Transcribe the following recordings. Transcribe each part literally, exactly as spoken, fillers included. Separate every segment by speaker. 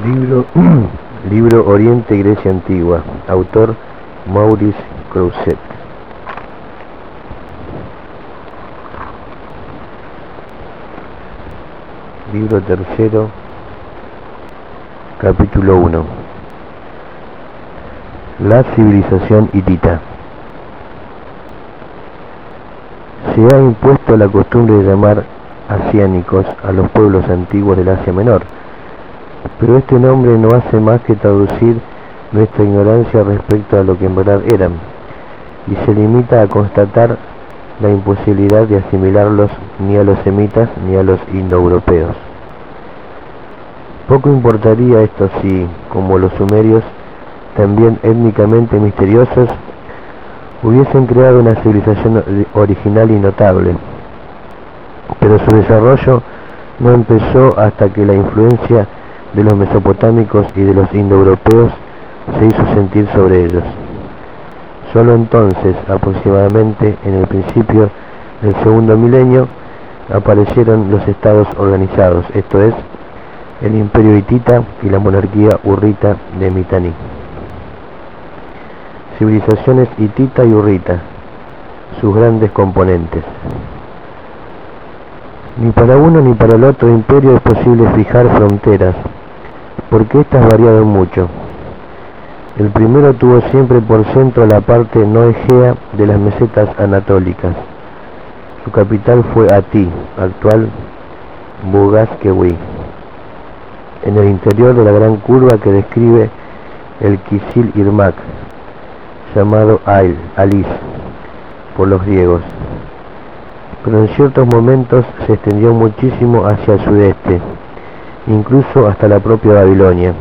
Speaker 1: Libro, libro Oriente y Grecia Antigua, autor Maurice Crouzet. Libro tercero, capítulo uno. La civilización hitita. Se ha impuesto la costumbre de llamar asiánicos a los pueblos antiguos del Asia Menor, pero este nombre no hace más que traducir nuestra ignorancia respecto a lo que en verdad eran, y se limita a constatar la imposibilidad de asimilarlos ni a los semitas ni a los indoeuropeos. Poco importaría esto si, como los sumerios, también étnicamente misteriosos, hubiesen creado una civilización original y notable, pero su desarrollo no empezó hasta que la influencia de los mesopotámicos y de los indoeuropeos se hizo sentir sobre ellos. Solo entonces, aproximadamente en el principio del segundo milenio, aparecieron los estados organizados, esto es, el imperio hitita y la monarquía hurrita de Mitanni. Civilizaciones hitita y hurrita, sus grandes componentes. Ni para uno ni para el otro imperio es posible fijar fronteras, porque éstas variaron mucho. El primero tuvo siempre por centro la parte no egea de las mesetas anatólicas. Su capital fue Ati, actual Bugaskewi, en el interior de la gran curva que describe el Kisil Irmak, llamado Ail, Alis, por los griegos, pero en ciertos momentos se extendió muchísimo hacia el sudeste, incluso hasta la propia Babilonia.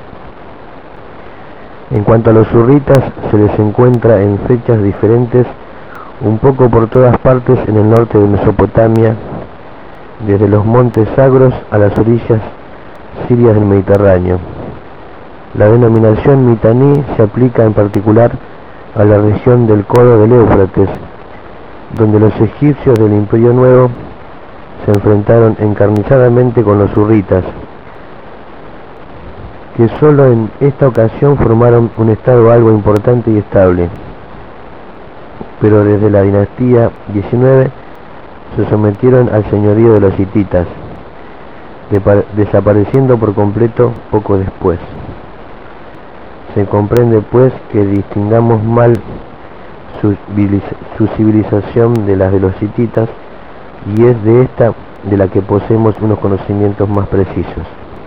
Speaker 1: En cuanto a los hurritas, se les encuentra en fechas diferentes un poco por todas partes en el norte de Mesopotamia, desde los montes Sagros a las orillas sirias del Mediterráneo. La denominación Mitanni se aplica en particular a la región del codo del Éufrates, donde los egipcios del Imperio Nuevo se enfrentaron encarnizadamente con los hurritas, que solo en esta ocasión formaron un estado algo importante y estable, pero desde la dinastía diecinueve se sometieron al señorío de los hititas, desapareciendo por completo poco después. Se comprende pues que distingamos mal su, su civilización de las de los hititas, y es de esta de la que poseemos unos conocimientos más precisos.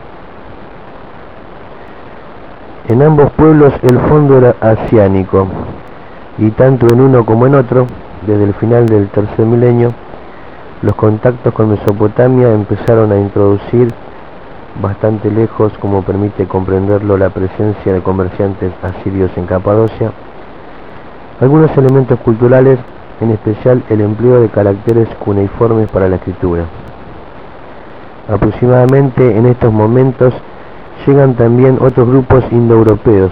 Speaker 1: En ambos pueblos el fondo era asiánico, y tanto en uno como en otro, desde el final del tercer milenio, los contactos con Mesopotamia empezaron a introducir, bastante lejos como permite comprenderlo la presencia de comerciantes asirios en Capadocia, algunos elementos culturales, en especial el empleo de caracteres cuneiformes para la escritura. Aproximadamente en estos momentos llegan también otros grupos indoeuropeos.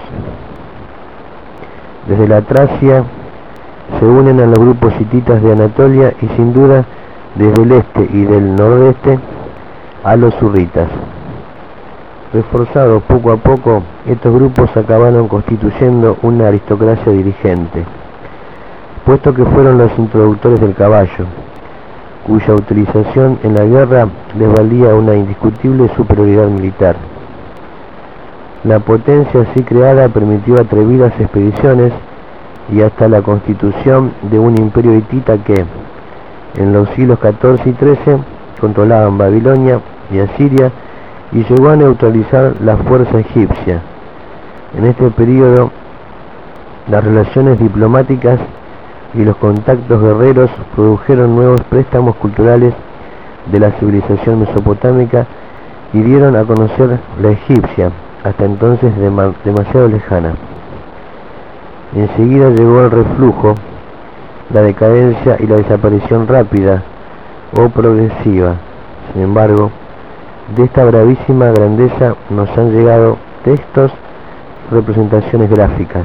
Speaker 1: Desde la Tracia se unen a los grupos hititas de Anatolia y sin duda desde el este y del nordeste a los hurritas. Reforzados poco a poco, estos grupos acabaron constituyendo una aristocracia dirigente, puesto que fueron los introductores del caballo, cuya utilización en la guerra les valía una indiscutible superioridad militar. La potencia así creada permitió atrevidas expediciones y hasta la constitución de un imperio hitita que, en los siglos catorce y trece, controlaban Babilonia y Asiria y llegó a neutralizar la fuerza egipcia. En este periodo, las relaciones diplomáticas y los contactos guerreros produjeron nuevos préstamos culturales de la civilización mesopotámica y dieron a conocer la egipcia, hasta entonces demasiado lejana. Enseguida llegó el reflujo, la decadencia y la desaparición rápida o progresiva. Sin embargo, de esta bravísima grandeza nos han llegado textos, representaciones gráficas.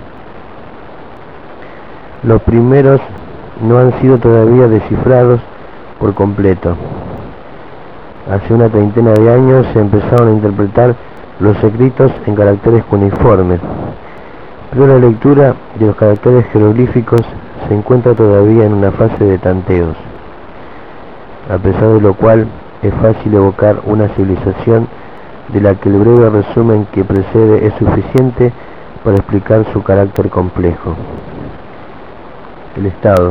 Speaker 1: Los primeros no han sido todavía descifrados por completo. Hace una treintena de años se empezaron a interpretar los escritos en caracteres cuneiformes, pero la lectura de los caracteres jeroglíficos se encuentra todavía en una fase de tanteos, a pesar de lo cual es fácil evocar una civilización de la que el breve resumen que precede es suficiente para explicar su carácter complejo. El Estado.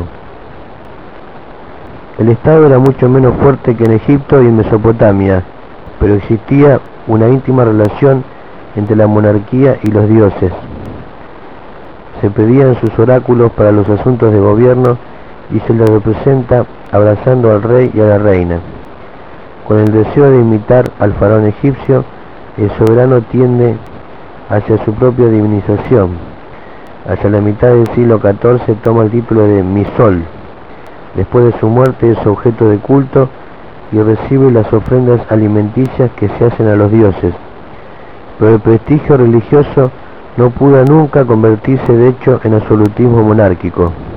Speaker 1: El Estado era mucho menos fuerte que en Egipto y en Mesopotamia, pero existía una íntima relación entre la monarquía y los dioses. Se pedían sus oráculos para los asuntos de gobierno y se les representa abrazando al rey y a la reina. Con el deseo de imitar al faraón egipcio, el soberano tiende hacia su propia divinización. Hacia la mitad del siglo catorce toma el título de Misol. Después de su muerte es objeto de culto y recibe las ofrendas alimenticias que se hacen a los dioses. Pero el prestigio religioso no pudo nunca convertirse de hecho en absolutismo monárquico.